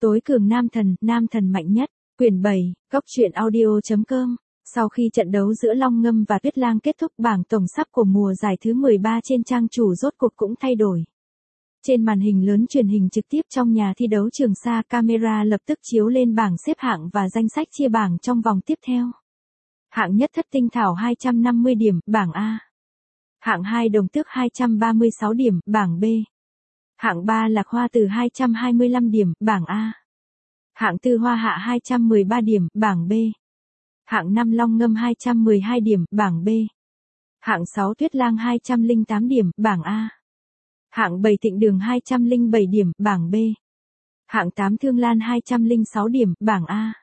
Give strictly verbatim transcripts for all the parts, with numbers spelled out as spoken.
Tối cường nam thần, nam thần mạnh nhất. Quyển bảy, góc truyện audio chấm com. Sau khi trận đấu giữa Long Ngâm và Tuyết Lang kết thúc, bảng tổng sắp của mùa giải thứ mười ba trên trang chủ rốt cuộc cũng thay đổi. Trên màn hình lớn truyền hình trực tiếp trong nhà thi đấu Trường Sa, camera lập tức chiếu lên bảng xếp hạng và danh sách chia bảng trong vòng tiếp theo. Hạng nhất Thất Tinh Thảo hai trăm năm mươi điểm, bảng A. Hạng hai Đồng Tước hai trăm ba mươi sáu điểm, bảng B. Hạng ba Lạc Hoa Từ hai trăm hai mươi lăm điểm, bảng A. Hạng tư Hoa Hạ hai trăm mười ba điểm, bảng B. Hạng năm Long Ngâm hai trăm mười hai điểm, bảng B. Hạng sáu Tuyết Lang hai trăm lẻ tám điểm, bảng A. Hạng bảy Thịnh Đường hai trăm lẻ bảy điểm, bảng B. Hạng tám Thương Lan hai trăm lẻ sáu điểm, bảng A.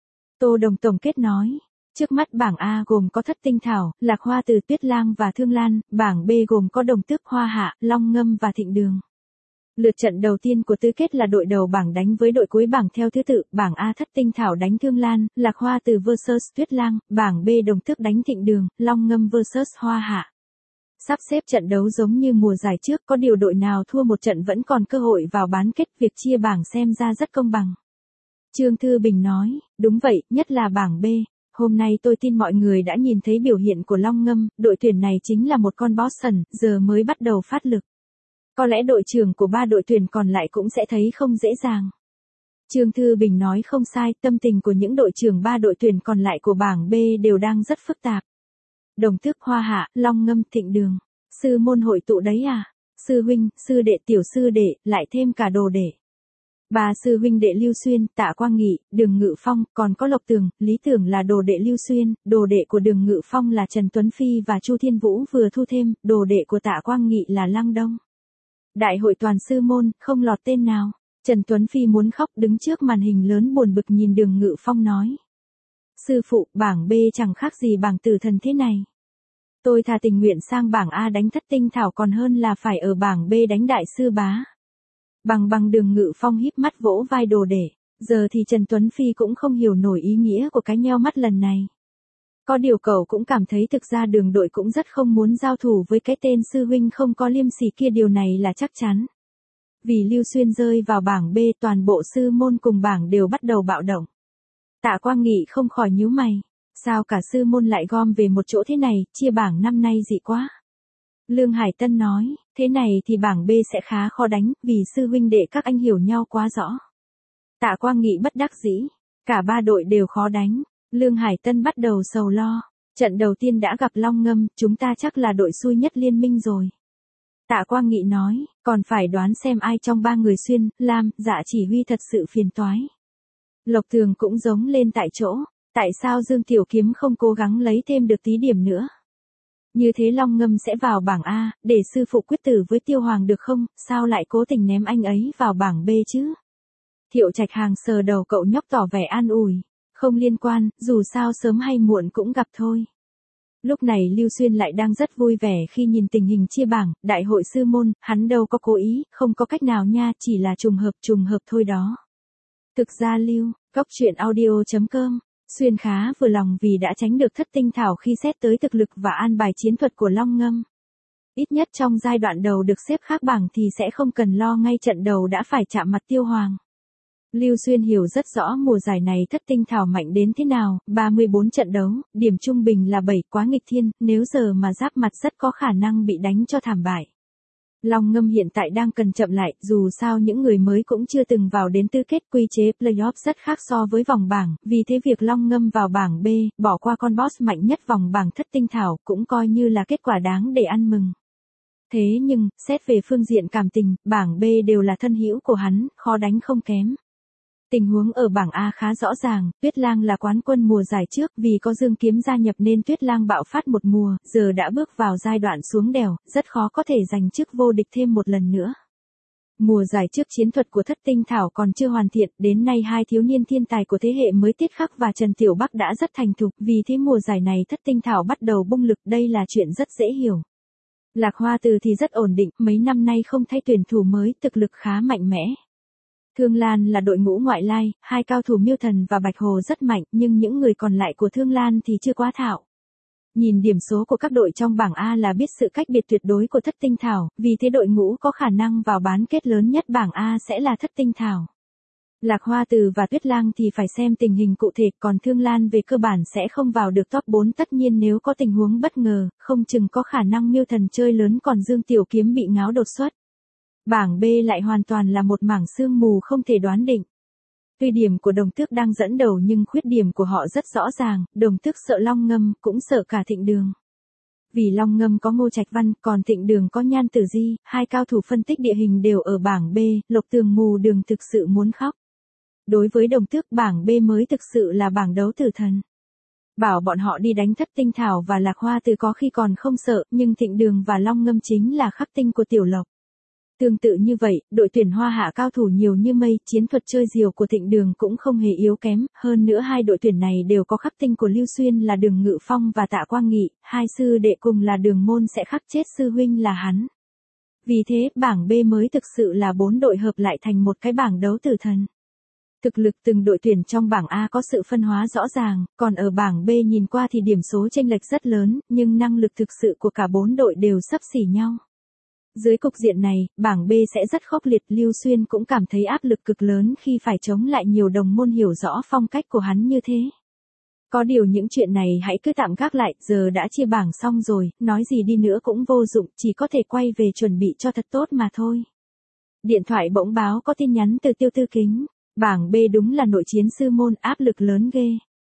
Tô Đồng tổng kết nói, trước mắt bảng A gồm có Thất Tinh Thảo, Lạc Hoa Từ, Tuyết Lang và Thương Lan, bảng B gồm có Đồng Tước, Hoa Hạ, Long Ngâm và Thịnh Đường. Lượt trận đầu tiên của tứ kết là đội đầu bảng đánh với đội cuối bảng theo thứ tự, bảng A Thất Tinh Thảo đánh Thương Lan, Lạc Hoa Từ versus Tuyết Lang, bảng B Đồng Tước đánh Thịnh Đường, Long Ngâm versus Hoa Hạ. Sắp xếp trận đấu giống như mùa giải trước, có điều đội nào thua một trận vẫn còn cơ hội vào bán kết, việc chia bảng xem ra rất công bằng. Trương Thư Bình nói, đúng vậy, nhất là bảng B. Hôm nay tôi tin mọi người đã nhìn thấy biểu hiện của Long Ngâm, đội tuyển này chính là một con Boston, giờ mới bắt đầu phát lực. Có lẽ đội trưởng của ba đội tuyển còn lại cũng sẽ thấy không dễ dàng. Trương Thư Bình nói không sai, tâm tình của những đội trưởng ba đội tuyển còn lại của bảng B đều đang rất phức tạp. Đồng Tước, Hoa Hạ, Long Ngâm, Thịnh Đường. Sư môn hội tụ đấy à? Sư huynh, sư đệ, tiểu sư đệ, lại thêm cả đồ đệ. Ba sư huynh đệ Lưu Xuyên, Tạ Quang Nghị, Đường Ngự Phong, còn có Lộc Tường, Lý Tưởng là đồ đệ Lưu Xuyên, đồ đệ của Đường Ngự Phong là Trần Tuấn Phi và Chu Thiên Vũ vừa thu thêm, đồ đệ của Tạ Quang Nghị là Lăng Đông. Đại hội toàn sư môn, không lọt tên nào. Trần Tuấn Phi muốn khóc, đứng trước màn hình lớn buồn bực nhìn Đường Ngự Phong nói. Sư phụ, bảng B chẳng khác gì bảng tử thần thế này. Tôi thà tình nguyện sang bảng A đánh Thất Tinh Thảo còn hơn là phải ở bảng B đánh Đại sư Bá. Bằng bằng Đường Ngự Phong híp mắt vỗ vai đồ đệ. Giờ thì Trần Tuấn Phi cũng không hiểu nổi ý nghĩa của cái nheo mắt lần này. Có điều cậu cũng cảm thấy thực ra Đường đội cũng rất không muốn giao thủ với cái tên sư huynh không có liêm sỉ kia, điều này là chắc chắn. Vì Lưu Xuyên rơi vào bảng B, toàn bộ sư môn cùng bảng đều bắt đầu bạo động. Tạ Quang Nghị không khỏi nhíu mày. Sao cả sư môn lại gom về một chỗ thế này, chia bảng năm nay dị quá. Lương Hải Tân nói, thế này thì bảng B sẽ khá khó đánh, vì sư huynh đệ các anh hiểu nhau quá rõ. Tạ Quang Nghị bất đắc dĩ, cả ba đội đều khó đánh. Lương Hải Tân bắt đầu sầu lo, trận đầu tiên đã gặp Long Ngâm, chúng ta chắc là đội xui nhất liên minh rồi. Tạ Quang Nghị nói, còn phải đoán xem ai trong ba người Xuyên, Lam, Dạ chỉ huy thật sự phiền toái. Lộc Tường cũng giống lên tại chỗ, tại sao Dương Tiểu Kiếm không cố gắng lấy thêm được tí điểm nữa? Như thế Long Ngâm sẽ vào bảng A, để sư phụ quyết tử với Tiêu Hoàng được không, sao lại cố tình ném anh ấy vào bảng B chứ? Thiệu Trạch Hàng sờ đầu cậu nhóc tỏ vẻ an ủi, không liên quan, dù sao sớm hay muộn cũng gặp thôi. Lúc này Lưu Xuyên lại đang rất vui vẻ khi nhìn tình hình chia bảng, đại hội sư môn, hắn đâu có cố ý, không có cách nào nha, chỉ là trùng hợp trùng hợp thôi đó. Thực ra Lưu, góc truyện audio chấm com, Xuyên khá vừa lòng vì đã tránh được Thất Tinh Thảo khi xét tới thực lực và an bài chiến thuật của Long Ngâm. Ít nhất trong giai đoạn đầu được xếp khác bảng thì sẽ không cần lo ngay trận đầu đã phải chạm mặt Tiêu Hoàng. Lưu Xuyên hiểu rất rõ mùa giải này Thất Tinh Thảo mạnh đến thế nào, ba mươi bốn trận đấu, điểm trung bình là bảy, quá nghịch thiên, nếu giờ mà giáp mặt rất có khả năng bị đánh cho thảm bại. Long Ngâm hiện tại đang cần chậm lại, dù sao những người mới cũng chưa từng vào đến tứ kết, quy chế playoff rất khác so với vòng bảng, vì thế việc Long Ngâm vào bảng B, bỏ qua con boss mạnh nhất vòng bảng Thất Tinh Thảo cũng coi như là kết quả đáng để ăn mừng. Thế nhưng, xét về phương diện cảm tình, bảng B đều là thân hữu của hắn, khó đánh không kém. Tình huống ở bảng A khá rõ ràng, Tuyết Lang là quán quân mùa giải trước, vì có Dương Kiếm gia nhập nên Tuyết Lang bạo phát một mùa, giờ đã bước vào giai đoạn xuống đèo, rất khó có thể giành chức vô địch thêm một lần nữa. Mùa giải trước chiến thuật của Thất Tinh Thảo còn chưa hoàn thiện, đến nay hai thiếu niên thiên tài của thế hệ mới Tiết Khắc và Trần Tiểu Bắc đã rất thành thục, vì thế mùa giải này Thất Tinh Thảo bắt đầu bung lực, đây là chuyện rất dễ hiểu. Lạc Hoa Từ thì rất ổn định, mấy năm nay không thay tuyển thủ mới, thực lực khá mạnh mẽ. Thương Lan là đội ngũ ngoại lai, hai cao thủ Miêu Thần và Bạch Hồ rất mạnh, nhưng những người còn lại của Thương Lan thì chưa quá thạo. Nhìn điểm số của các đội trong bảng A là biết sự cách biệt tuyệt đối của Thất Tinh Thảo, vì thế đội ngũ có khả năng vào bán kết lớn nhất bảng A sẽ là Thất Tinh Thảo. Lạc Hoa Từ và Tuyết Lang thì phải xem tình hình cụ thể, còn Thương Lan về cơ bản sẽ không vào được top bốn, tất nhiên nếu có tình huống bất ngờ, không chừng có khả năng Miêu Thần chơi lớn, còn Dương Tiểu Kiếm bị ngáo đột xuất. Bảng B lại hoàn toàn là một mảng sương mù không thể đoán định. Tuy điểm của Đồng Tước đang dẫn đầu nhưng khuyết điểm của họ rất rõ ràng, Đồng Tước sợ Long Ngâm, cũng sợ cả Thịnh Đường. Vì Long Ngâm có Ngô Trạch Văn, còn Thịnh Đường có Nhan Tử Di, hai cao thủ phân tích địa hình đều ở bảng B, Lộc Tường Mù Đường thực sự muốn khóc. Đối với Đồng Tước, bảng B mới thực sự là bảng đấu tử thần. Bảo bọn họ đi đánh Thất Tinh Thảo và Lạc Hoa Từ có khi còn không sợ, nhưng Thịnh Đường và Long Ngâm chính là khắc tinh của Tiểu Lộc. Tương tự như vậy, đội tuyển Hoa Hạ cao thủ nhiều như mây, chiến thuật chơi diều của Thịnh Đường cũng không hề yếu kém, hơn nữa hai đội tuyển này đều có khắc tinh của Lưu Xuyên là Đường Ngự Phong và Tạ Quang Nghị, hai sư đệ cùng là Đường Môn sẽ khắc chết sư huynh là hắn. Vì thế, bảng B mới thực sự là bốn đội hợp lại thành một cái bảng đấu tử thần. Thực lực từng đội tuyển trong bảng A có sự phân hóa rõ ràng, còn ở bảng B nhìn qua thì điểm số chênh lệch rất lớn, nhưng năng lực thực sự của cả bốn đội đều xấp xỉ nhau. Dưới cục diện này, bảng B sẽ rất khốc liệt, Lưu Xuyên cũng cảm thấy áp lực cực lớn khi phải chống lại nhiều đồng môn hiểu rõ phong cách của hắn như thế. Có điều những chuyện này hãy cứ tạm gác lại, giờ đã chia bảng xong rồi, nói gì đi nữa cũng vô dụng, chỉ có thể quay về chuẩn bị cho thật tốt mà thôi. Điện thoại bỗng báo có tin nhắn từ Tiêu Tư Kính, bảng B đúng là nội chiến sư môn, áp lực lớn ghê.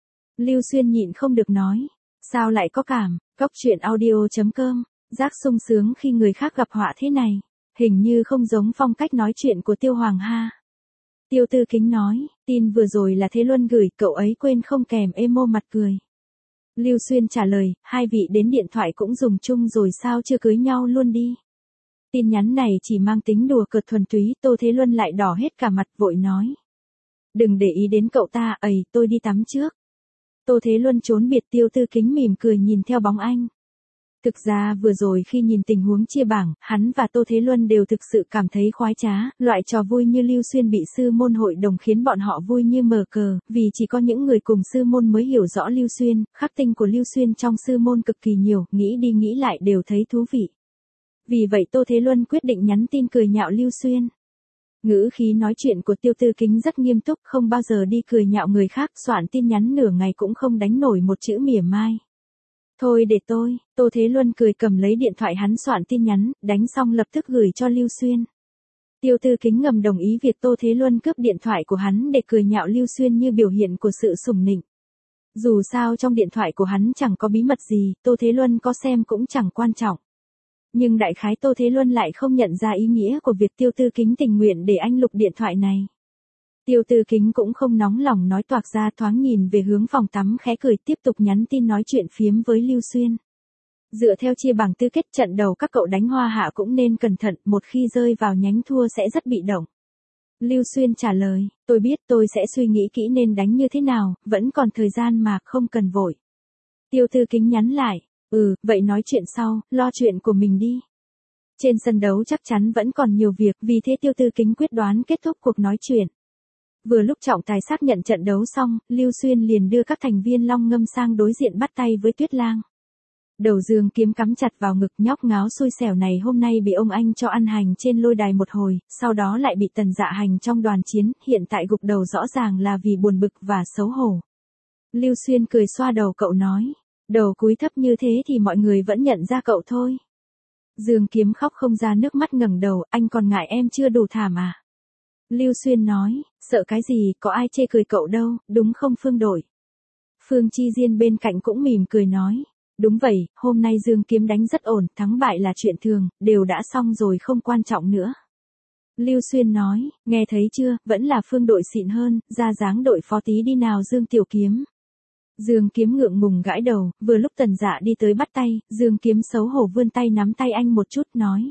Lưu Xuyên nhịn không được nói, sao lại có cảm, cốc truyện audio chấm com. Giác sung sướng khi người khác gặp họa thế này, hình như không giống phong cách nói chuyện của Tiêu Hoàng ha. Tiêu Tư Kính nói, tin vừa rồi là Thế Luân gửi, cậu ấy quên không kèm emo mặt cười. Lưu Xuyên trả lời, hai vị đến điện thoại cũng dùng chung rồi sao chưa cưới nhau luôn đi. Tin nhắn này chỉ mang tính đùa cợt thuần túy, Tô Thế Luân lại đỏ hết cả mặt vội nói. Đừng để ý đến cậu ta, ầy, tôi đi tắm trước. Tô Thế Luân trốn biệt, Tiêu Tư Kính mỉm cười nhìn theo bóng anh. Thực ra vừa rồi khi nhìn tình huống chia bảng, hắn và Tô Thế Luân đều thực sự cảm thấy khoái trá, loại trò vui như Lưu Xuyên bị sư môn hội đồng khiến bọn họ vui như mờ cờ, vì chỉ có những người cùng sư môn mới hiểu rõ Lưu Xuyên, khắc tinh của Lưu Xuyên trong sư môn cực kỳ nhiều, nghĩ đi nghĩ lại đều thấy thú vị. Vì vậy Tô Thế Luân quyết định nhắn tin cười nhạo Lưu Xuyên. Ngữ khí nói chuyện của Tiêu Tư Kính rất nghiêm túc, không bao giờ đi cười nhạo người khác, soạn tin nhắn nửa ngày cũng không đánh nổi một chữ mỉa mai. Thôi để tôi, Tô Thế Luân cười cầm lấy điện thoại hắn soạn tin nhắn, đánh xong lập tức gửi cho Lưu Xuyên. Tiêu Tư Kính ngầm đồng ý việc Tô Thế Luân cướp điện thoại của hắn để cười nhạo Lưu Xuyên như biểu hiện của sự sủng nịnh. Dù sao trong điện thoại của hắn chẳng có bí mật gì, Tô Thế Luân có xem cũng chẳng quan trọng. Nhưng đại khái Tô Thế Luân lại không nhận ra ý nghĩa của việc Tiêu Tư Kính tình nguyện để anh lục điện thoại này. Tiêu Tư Kính cũng không nóng lòng nói toạc ra, thoáng nhìn về hướng phòng tắm khẽ cười, tiếp tục nhắn tin nói chuyện phiếm với Lưu Xuyên. Dựa theo chia bảng tứ kết trận đầu các cậu đánh Hoa Hạ cũng nên cẩn thận, một khi rơi vào nhánh thua sẽ rất bị động. Lưu Xuyên trả lời, tôi biết, tôi sẽ suy nghĩ kỹ nên đánh như thế nào, vẫn còn thời gian mà, không cần vội. Tiêu Tư Kính nhắn lại, ừ, vậy nói chuyện sau, lo chuyện của mình đi. Trên sân đấu chắc chắn vẫn còn nhiều việc, vì thế Tiêu Tư Kính quyết đoán kết thúc cuộc nói chuyện. Vừa lúc trọng tài xác nhận trận đấu xong, Lưu Xuyên liền đưa các thành viên Long Ngâm sang đối diện bắt tay với Tuyết Lang. Đầu Dương Kiếm cắm chặt vào ngực, nhóc ngáo xui xẻo này hôm nay bị ông anh cho ăn hành trên lôi đài một hồi, sau đó lại bị Tần Dạ hành trong đoàn chiến, hiện tại gục đầu rõ ràng là vì buồn bực và xấu hổ. Lưu Xuyên cười xoa đầu cậu nói, đầu cúi thấp như thế thì mọi người vẫn nhận ra cậu thôi. Dương Kiếm khóc không ra nước mắt ngẩng đầu, anh còn ngại em chưa đủ thảm à? Lưu Xuyên nói, sợ cái gì, có ai chê cười cậu đâu, đúng không Phương Đội? Phương Chi Diên bên cạnh cũng mỉm cười nói, đúng vậy, hôm nay Dương Kiếm đánh rất ổn, thắng bại là chuyện thường, đều đã xong rồi không quan trọng nữa. Lưu Xuyên nói, nghe thấy chưa, vẫn là Phương Đội xịn hơn, ra dáng đội phó tí đi nào Dương Tiểu Kiếm. Dương Kiếm ngượng ngùng gãi đầu, vừa lúc Tần Dạ đi tới bắt tay, Dương Kiếm xấu hổ vươn tay nắm tay anh một chút nói.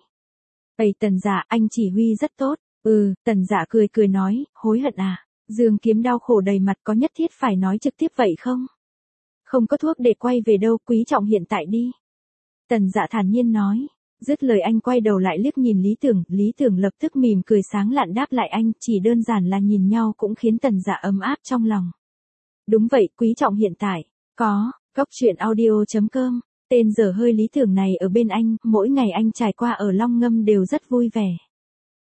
Ây Tần Dạ, anh chỉ huy rất tốt. Ừ, Tần Dạ cười cười nói, hối hận à? Dương Kiếm đau khổ đầy mặt, có nhất thiết phải nói trực tiếp vậy không? Không có thuốc để quay về đâu, quý trọng hiện tại đi. Tần Dạ thản nhiên nói. Dứt lời anh quay đầu lại liếc nhìn Lý Tưởng, Lý Tưởng lập tức mỉm cười sáng lạn đáp lại anh, chỉ đơn giản là nhìn nhau cũng khiến Tần Dạ ấm áp trong lòng. Đúng vậy, quý trọng hiện tại. Có, cốc truyện audio chấm com. Tên dở hơi Lý Tưởng này ở bên anh, mỗi ngày anh trải qua ở Long Ngâm đều rất vui vẻ.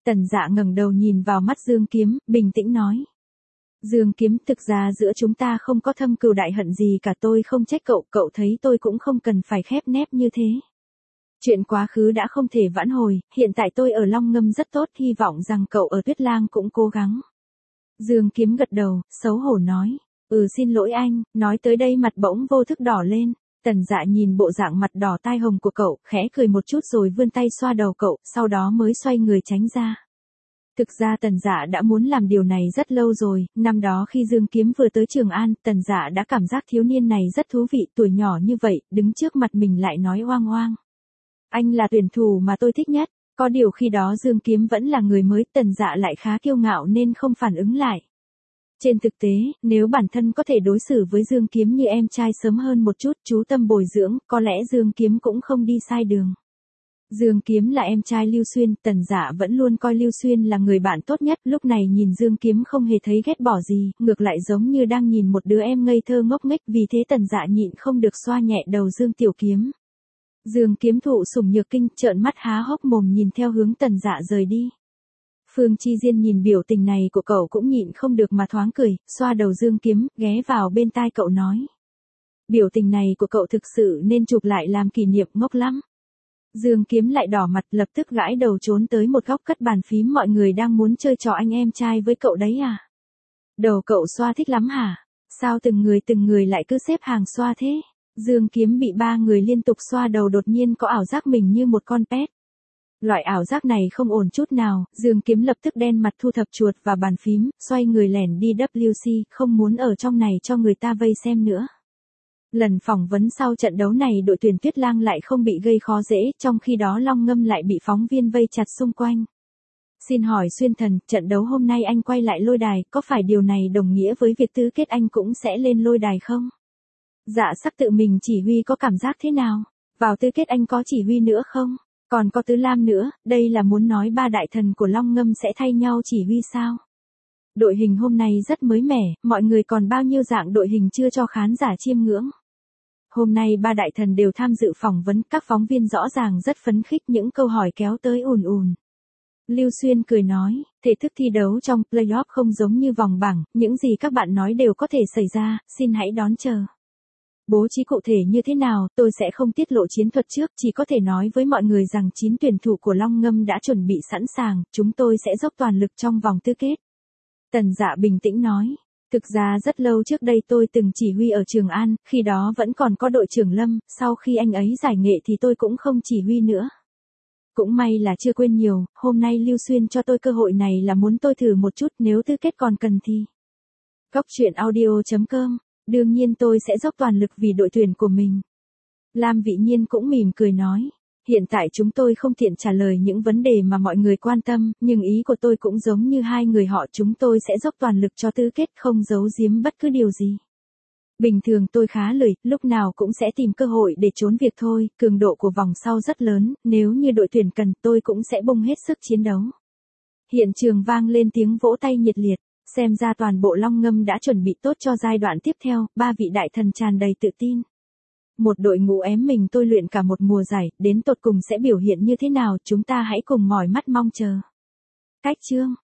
Tần Dạ ngẩng đầu nhìn vào mắt Dương Kiếm, bình tĩnh nói. Dương Kiếm, thực ra giữa chúng ta không có thâm cừu đại hận gì cả, tôi không trách cậu, cậu thấy tôi cũng không cần phải khép nép như thế. Chuyện quá khứ đã không thể vãn hồi, hiện tại tôi ở Long Ngâm rất tốt, hy vọng rằng cậu ở Tuyết Lang cũng cố gắng. Dương Kiếm gật đầu, xấu hổ nói. Ừ, xin lỗi anh. Nói tới đây mặt bỗng vô thức đỏ lên. Tần Dạ nhìn bộ dạng mặt đỏ tai hồng của cậu, khẽ cười một chút rồi vươn tay xoa đầu cậu, sau đó mới xoay người tránh ra. Thực ra Tần Dạ đã muốn làm điều này rất lâu rồi, năm đó khi Dương Kiếm vừa tới Trường An, Tần Dạ đã cảm giác thiếu niên này rất thú vị, tuổi nhỏ như vậy, đứng trước mặt mình lại nói oang oang. Anh là tuyển thủ mà tôi thích nhất, có điều khi đó Dương Kiếm vẫn là người mới, Tần Dạ lại khá kiêu ngạo nên không phản ứng lại. Trên thực tế, nếu bản thân có thể đối xử với Dương Kiếm như em trai sớm hơn một chút, chú tâm bồi dưỡng, có lẽ Dương Kiếm cũng không đi sai đường. Dương Kiếm là em trai Lưu Xuyên, Tần Dạ vẫn luôn coi Lưu Xuyên là người bạn tốt nhất, lúc này nhìn Dương Kiếm không hề thấy ghét bỏ gì, ngược lại giống như đang nhìn một đứa em ngây thơ ngốc nghếch, vì thế Tần Dạ nhịn không được xoa nhẹ đầu Dương Tiểu Kiếm. Dương Kiếm thụ sủng nhược kinh, trợn mắt há hốc mồm nhìn theo hướng Tần Dạ rời đi. Phương Chi Diên nhìn biểu tình này của cậu cũng nhịn không được mà thoáng cười, xoa đầu Dương Kiếm, ghé vào bên tai cậu nói. Biểu tình này của cậu thực sự nên chụp lại làm kỷ niệm, ngốc lắm. Dương Kiếm lại đỏ mặt, lập tức gãi đầu trốn tới một góc cất bàn phím, mọi người đang muốn chơi trò anh em trai với cậu đấy à? Đầu cậu xoa thích lắm hả? Sao từng người từng người lại cứ xếp hàng xoa thế? Dương Kiếm bị ba người liên tục xoa đầu đột nhiên có ảo giác mình như một con pet. Loại ảo giác này không ổn chút nào, Dương Kiếm lập tức đen mặt thu thập chuột và bàn phím, xoay người lẻn đi W C, không muốn ở trong này cho người ta vây xem nữa. Lần phỏng vấn sau trận đấu này đội tuyển Tuyết Lang lại không bị gây khó dễ, trong khi đó Long Ngâm lại bị phóng viên vây chặt xung quanh. Xin hỏi Xuyên Thần, trận đấu hôm nay anh quay lại lôi đài, có phải điều này đồng nghĩa với việc tứ kết anh cũng sẽ lên lôi đài không? Dạ Sắc tự mình chỉ huy có cảm giác thế nào? Vào tứ kết anh có chỉ huy nữa không? Còn có Tứ Lam nữa, đây là muốn nói ba đại thần của Long Ngâm sẽ thay nhau chỉ huy sao? Đội hình hôm nay rất mới mẻ, mọi người còn bao nhiêu dạng đội hình chưa cho khán giả chiêm ngưỡng. Hôm nay ba đại thần đều tham dự phỏng vấn, các phóng viên rõ ràng rất phấn khích, những câu hỏi kéo tới ùn ùn. Lưu Xuyên cười nói, thể thức thi đấu trong playoff không giống như vòng bảng, những gì các bạn nói đều có thể xảy ra, xin hãy đón chờ. Bố trí cụ thể như thế nào, tôi sẽ không tiết lộ chiến thuật trước, chỉ có thể nói với mọi người rằng chín tuyển thủ của Long Ngâm đã chuẩn bị sẵn sàng, chúng tôi sẽ dốc toàn lực trong vòng tứ kết. Tần Dạ bình tĩnh nói, thực ra rất lâu trước đây tôi từng chỉ huy ở Trường An, khi đó vẫn còn có đội trưởng Lâm, sau khi anh ấy giải nghệ thì tôi cũng không chỉ huy nữa. Cũng may là chưa quên nhiều, hôm nay Lưu Xuyên cho tôi cơ hội này là muốn tôi thử một chút, nếu tứ kết còn cần thì. Góc truyện audio chấm com, đương nhiên tôi sẽ dốc toàn lực vì đội tuyển của mình. Lam Vị Nhiên cũng mỉm cười nói, hiện tại chúng tôi không tiện trả lời những vấn đề mà mọi người quan tâm, nhưng ý của tôi cũng giống như hai người họ, chúng tôi sẽ dốc toàn lực cho tứ kết, không giấu giếm bất cứ điều gì. Bình thường tôi khá lười, lúc nào cũng sẽ tìm cơ hội để trốn việc thôi, cường độ của vòng sau rất lớn, nếu như đội tuyển cần tôi cũng sẽ bung hết sức chiến đấu. Hiện trường vang lên tiếng vỗ tay nhiệt liệt, xem ra toàn bộ Long Ngâm đã chuẩn bị tốt cho giai đoạn tiếp theo, ba vị đại thần tràn đầy tự tin. Một đội ngũ ém mình tôi luyện cả một mùa giải, đến tột cùng sẽ biểu hiện như thế nào, chúng ta hãy cùng mỏi mắt mong chờ. Cách chương